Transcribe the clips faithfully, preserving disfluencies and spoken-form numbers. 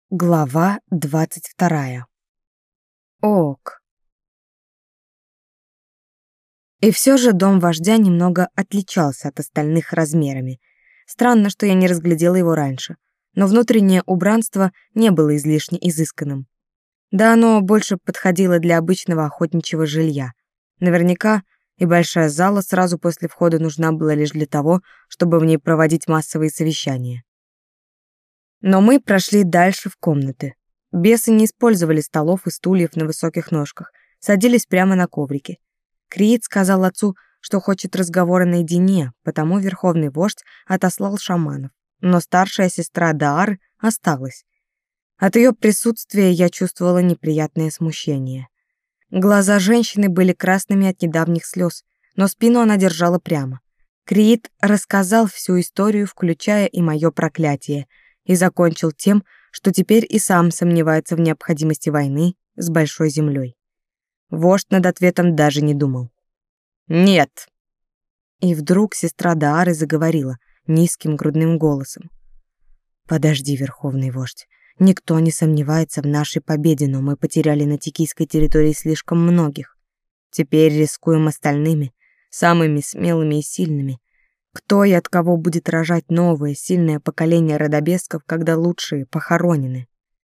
Глава двадцать вторая. Ок. И все же дом вождя немного отличался от остальных размерами. Странно, что я не разглядела его раньше, но внутреннее убранство не было излишне изысканным. Да оно больше подходило для обычного охотничьего жилья. Наверняка и большая зала сразу после входа нужна была лишь для того, чтобы в ней проводить массовые совещания. Но мы прошли дальше в комнаты. Бесы не использовали столов и стульев на высоких ножках, садились прямо на коврике. Криит сказал отцу, что хочет разговора наедине, потому верховный вождь отослал шаманов. Но старшая сестра Даары осталась. От ее присутствия я чувствовала неприятное смущение. Глаза женщины были красными от недавних слез, но спину она держала прямо. Криит рассказал всю историю, включая и мое проклятие, и закончил тем, что теперь и сам сомневается в необходимости войны с Большой Землей. Вождь над ответом даже не думал. «Нет!» И вдруг сестра Даары заговорила низким грудным голосом. «Подожди, Верховный Вождь, никто не сомневается в нашей победе, но мы потеряли на Тикийской территории слишком многих. Теперь рискуем остальными, самыми смелыми и сильными. Кто и от кого будет рожать новое, сильное поколение родобесков, когда лучшие похоронены?»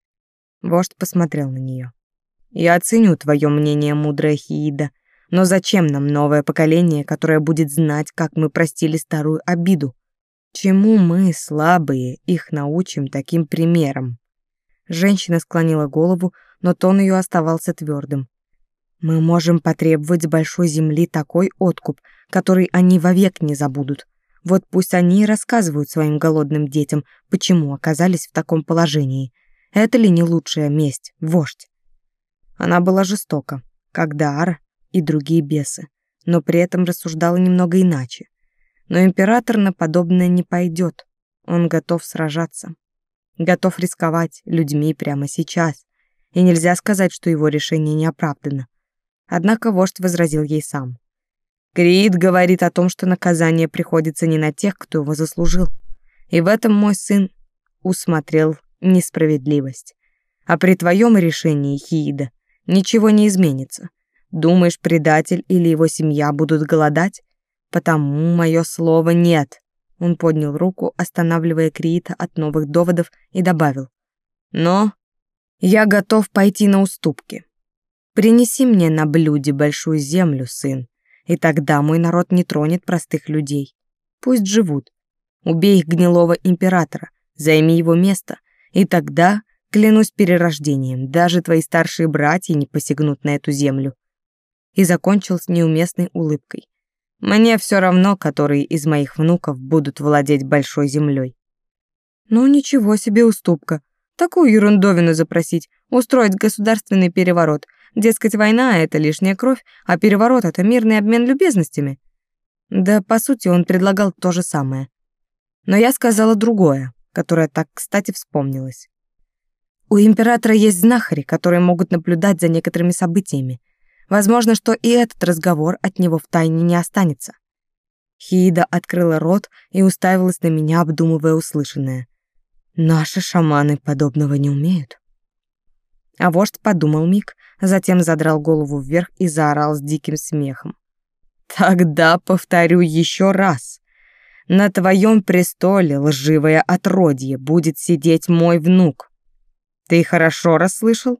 Вождь посмотрел на нее. «Я оценю твое мнение, мудрая Хиида, но зачем нам новое поколение, которое будет знать, как мы простили старую обиду? Чему мы, слабые, их научим таким примером?» Женщина склонила голову, но тон ее оставался твердым. «Мы можем потребовать с Большой Земли такой откуп, который они вовек не забудут. Вот пусть они и рассказывают своим голодным детям, почему оказались в таком положении. Это ли не лучшая месть, вождь?» Она была жестока, как Даара и другие бесы, но при этом рассуждала немного иначе. Но император на подобное не пойдет. Он готов сражаться, готов рисковать людьми прямо сейчас, и нельзя сказать, что его решение не оправдано. Однако вождь возразил ей сам. Криит говорит о том, что наказание приходится не на тех, кто его заслужил. И в этом мой сын усмотрел несправедливость. А при твоем решении, Хиида, ничего не изменится. Думаешь, предатель или его семья будут голодать? Потому мое слово нет. Он поднял руку, останавливая Криита от новых доводов, и добавил. Но я готов пойти на уступки. Принеси мне на блюде большую землю, сын. И тогда мой народ не тронет простых людей. Пусть живут. Убей их гнилого императора, займи его место, и тогда, клянусь перерождением, даже твои старшие братья не посягнут на эту землю». И закончил с неуместной улыбкой. «Мне все равно, которые из моих внуков будут владеть Большой Землей». «Ну ничего себе уступка. Такую ерундовину запросить, устроить государственный переворот. Дескать, война — это лишняя кровь, а переворот — это мирный обмен любезностями». Да, по сути, он предлагал то же самое. Но я сказала другое, которое так кстати вспомнилось. У императора есть знахари, которые могут наблюдать за некоторыми событиями. Возможно, что и этот разговор от него втайне не останется. Хиида открыла рот и уставилась на меня, обдумывая услышанное. Наши шаманы подобного не умеют. А вождь подумал миг, затем задрал голову вверх и заорал с диким смехом. «Тогда повторю еще раз. На твоем престоле, лживое отродье, будет сидеть мой внук. Ты хорошо расслышал?»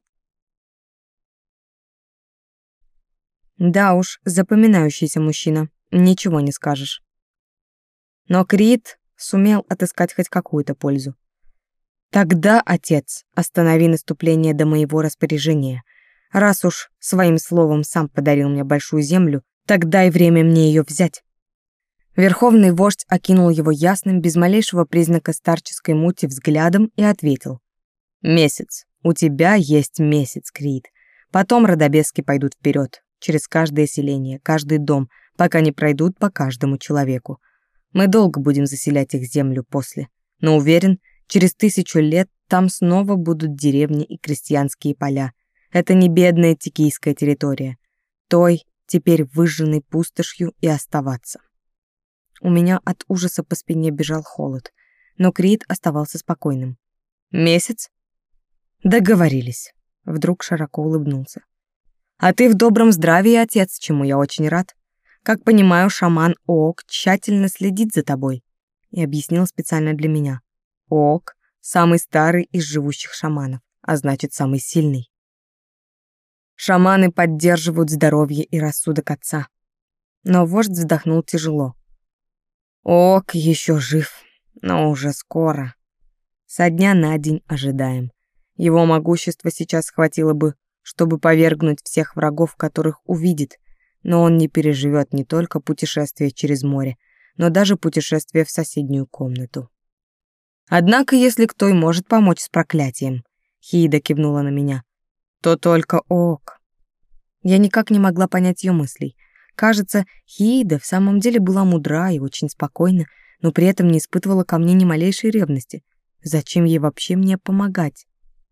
Да уж, запоминающийся мужчина, ничего не скажешь. Но Криит сумел отыскать хоть какую-то пользу. «Тогда, отец, останови наступление до моего распоряжения. Раз уж своим словом сам подарил мне большую землю, тогда и время мне ее взять». Верховный вождь окинул его ясным, без малейшего признака старческой мути взглядом и ответил. «Месяц. У тебя есть месяц, Криит. Потом родобески пойдут вперед, через каждое селение, каждый дом, пока не пройдут по каждому человеку. Мы долго будем заселять их землю после, но уверен, через тысячу лет там снова будут деревни и крестьянские поля. Это не бедная тикийская территория. Той, теперь выжженной пустошью, и оставаться». У меня от ужаса по спине бежал холод, но Криит оставался спокойным. «Месяц? Договорились. Вдруг широко улыбнулся. А ты в добром здравии, отец, чему я очень рад. Как понимаю, шаман Оок тщательно следит за тобой. И объяснил специально для меня. Оок — самый старый из живущих шаманов, а значит, самый сильный. Шаманы поддерживают здоровье и рассудок отца. Но вождь вздохнул тяжело. Оок еще жив, но уже скоро. Со дня на день ожидаем. Его могущества сейчас хватило бы, чтобы повергнуть всех врагов, которых увидит, но он не переживет не только путешествие через море, но даже путешествие в соседнюю комнату. Однако, если кто и может помочь с проклятием, Хиида кивнула на меня, то только Оок. Я никак не могла понять ее мыслей. Кажется, Хиида в самом деле была мудра и очень спокойна, но при этом не испытывала ко мне ни малейшей ревности. Зачем ей вообще мне помогать?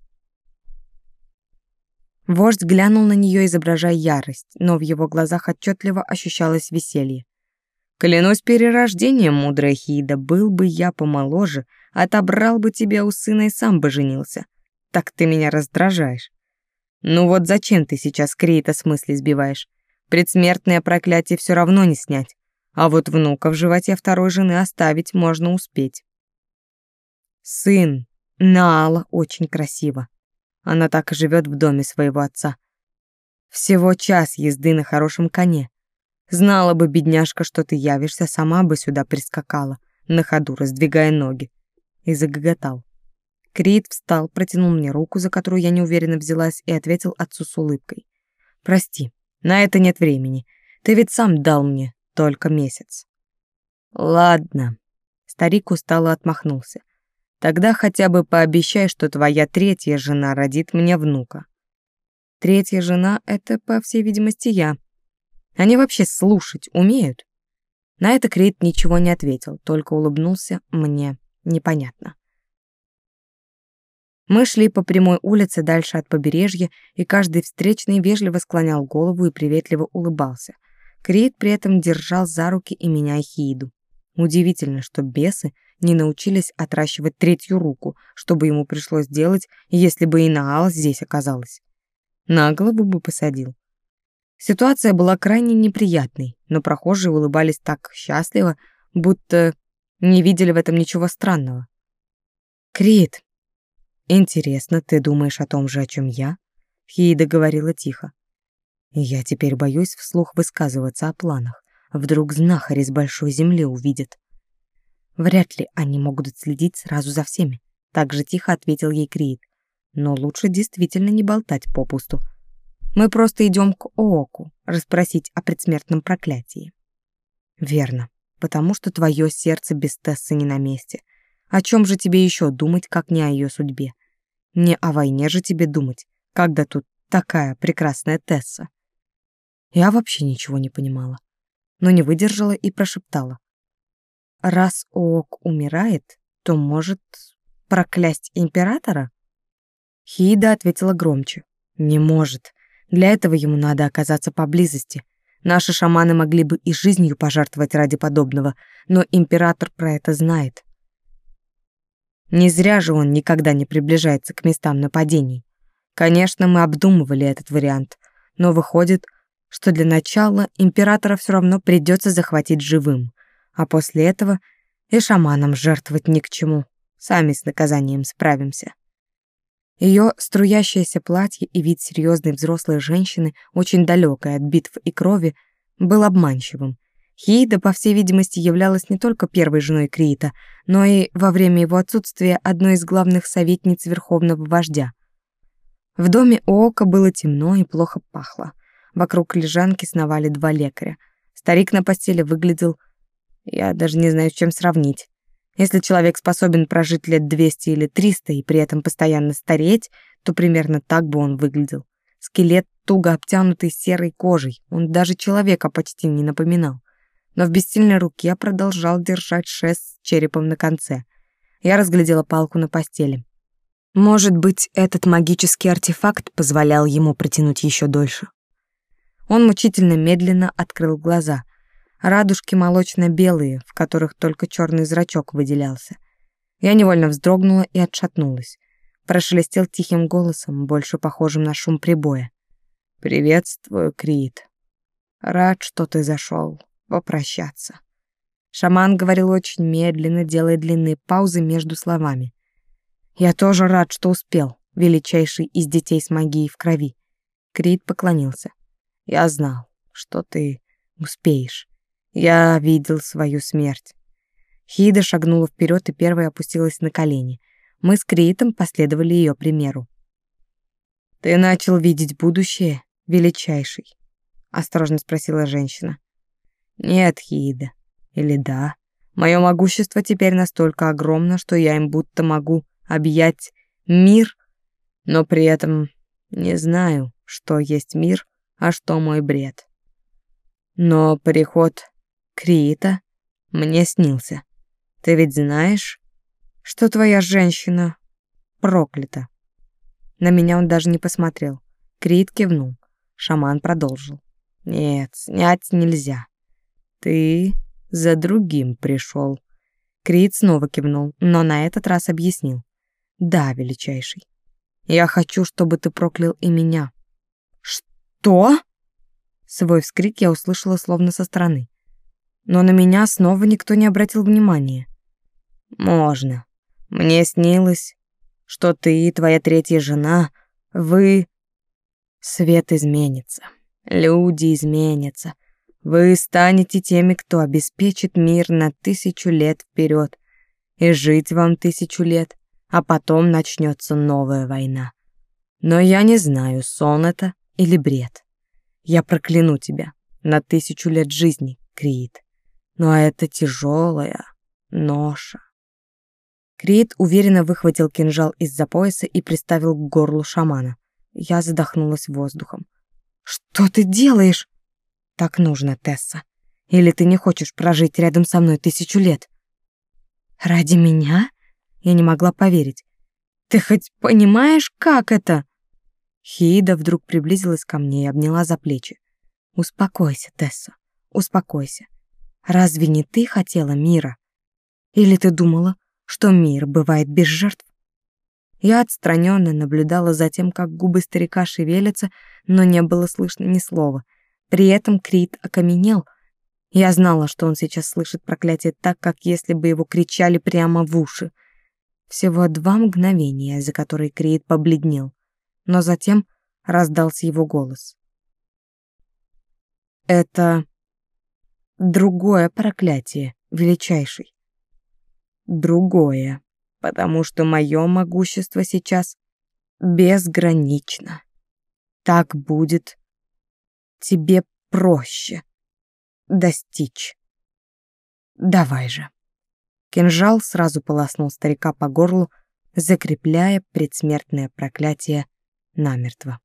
Вождь глянул на нее, изображая ярость, но в его глазах отчетливо ощущалось веселье. «Клянусь перерождением, мудрая Хиида, был бы я помоложе, отобрал бы тебя у сына и сам бы женился. Так ты меня раздражаешь. Ну вот зачем ты сейчас Криита с мысли сбиваешь? Предсмертное проклятие все равно не снять, а вот внука в животе второй жены оставить можно успеть». Сын Наала очень красиво. Она так и живет в доме своего отца. Всего час езды на хорошем коне. Знала бы, бедняжка, что ты явишься, сама бы сюда прискакала, на ходу раздвигая ноги. И загоготал. Криит встал, протянул мне руку, за которую я неуверенно взялась, и ответил отцу с улыбкой. «Прости, на это нет времени. Ты ведь сам дал мне только месяц». «Ладно». Старик устало отмахнулся. Тогда хотя бы пообещай, что твоя третья жена родит мне внука. Третья жена — это, по всей видимости, я. Они вообще слушать умеют? На это Крит ничего не ответил, только улыбнулся мне непонятно. Мы шли по прямой улице дальше от побережья, и каждый встречный вежливо склонял голову и приветливо улыбался. Крит при этом держал за руки и меня, и Хииду. Удивительно, что бесы не научились отращивать третью руку, чтобы ему пришлось делать, если бы и Наал здесь оказалась. На голову бы посадил. Ситуация была крайне неприятной, но прохожие улыбались так счастливо, будто не видели в этом ничего странного. «Крит, интересно, ты думаешь о том же, о чем я?» Хиида говорила тихо. «Я теперь боюсь вслух высказываться о планах. Вдруг знахари с большой земли увидят. Вряд ли они могут следить сразу за всеми», — так же тихо ответил ей Криит. «Но лучше действительно не болтать попусту. Мы просто идем к Ооку расспросить о предсмертном проклятии». «Верно, потому что твое сердце без Тессы не на месте. О чем же тебе еще думать, как не о ее судьбе? Не о войне же тебе думать, когда тут такая прекрасная Тесса». Я вообще ничего не понимала, но не выдержала и прошептала. «Раз Оок умирает, то может проклясть императора?» Хиида ответила громче. «Не может. Для этого ему надо оказаться поблизости. Наши шаманы могли бы и жизнью пожертвовать ради подобного, но император про это знает. Не зря же он никогда не приближается к местам нападений. Конечно, мы обдумывали этот вариант, но выходит, что для начала императора все равно придется захватить живым, а после этого и шаманам жертвовать ни к чему. Сами с наказанием справимся». Ее струящееся платье и вид серьезной взрослой женщины, очень далекой от битв и крови, был обманчивым. Хиида, по всей видимости, являлась не только первой женой Криита, но и во время его отсутствия одной из главных советниц верховного вождя. В доме Оока было темно и плохо пахло. Вокруг лежанки сновали два лекаря. Старик на постели выглядел... Я даже не знаю, с чем сравнить. Если человек способен прожить лет двести или триста и при этом постоянно стареть, то примерно так бы он выглядел. Скелет, туго обтянутый серой кожей, он даже человека почти не напоминал. Но в бессильной руке продолжал держать шест с черепом на конце. Я разглядела палку на постели. Может быть, этот магический артефакт позволял ему протянуть еще дольше. Он мучительно медленно открыл глаза. Радужки молочно-белые, в которых только черный зрачок выделялся. Я невольно вздрогнула и отшатнулась. прошелестел тихим голосом, больше похожим на шум прибоя. «Приветствую, Крит. Рад, что ты зашел попрощаться». Шаман говорил очень медленно, делая длинные паузы между словами. «Я тоже рад, что успел, величайший из детей с магией в крови». Крит поклонился. «Я знал, что ты успеешь. Я видел свою смерть». Хида шагнула вперед и первой опустилась на колени. Мы с Критом последовали ее примеру. «Ты начал видеть будущее, величайший?» — осторожно спросила женщина. «Нет, Хида. Или да? Мое могущество теперь настолько огромно, что я им будто могу объять мир, но при этом не знаю, что есть мир, а что мой бред. Но переход Крита мне снился. Ты ведь знаешь, что твоя женщина проклята?» На меня он даже не посмотрел. Крит кивнул. Шаман продолжил. «Нет, снять нельзя. Ты за другим пришел». Крит снова кивнул, но на этот раз объяснил. «Да, величайший. Я хочу, чтобы ты проклял и меня». «Что?» Свой вскрик я услышала словно со стороны. Но на меня снова никто не обратил внимания. «Можно. Мне снилось, что ты и твоя третья жена, вы... Свет изменится, люди изменятся. Вы станете теми, кто обеспечит мир на тысячу лет вперед, и жить вам тысячу лет, а потом начнется новая война. Но я не знаю, сон это или бред. Я прокляну тебя на тысячу лет жизни, Крит. Но это тяжелая ноша». Крит уверенно выхватил кинжал из-за пояса и приставил к горлу шамана. Я задохнулась воздухом. «Что ты делаешь?» «Так нужно, Тесса. Или ты не хочешь прожить рядом со мной тысячу лет?» «Ради меня?» Я не могла поверить. «Ты хоть понимаешь, как это?» Хида вдруг приблизилась ко мне и обняла за плечи. «Успокойся, Тесса, успокойся. Разве не ты хотела мира? Или ты думала, что мир бывает без жертв?» Я отстраненно наблюдала за тем, как губы старика шевелятся, но не было слышно ни слова. При этом Крит окаменел. Я знала, что он сейчас слышит проклятие так, как если бы его кричали прямо в уши. Всего два мгновения, за которые Крит побледнел, но затем раздался его голос. «Это другое проклятие, величайший. Другое, потому что мое могущество сейчас безгранично. Так будет тебе проще достичь. Давай же». Кинжал сразу полоснул старика по горлу, закрепляя предсмертное проклятие намертво.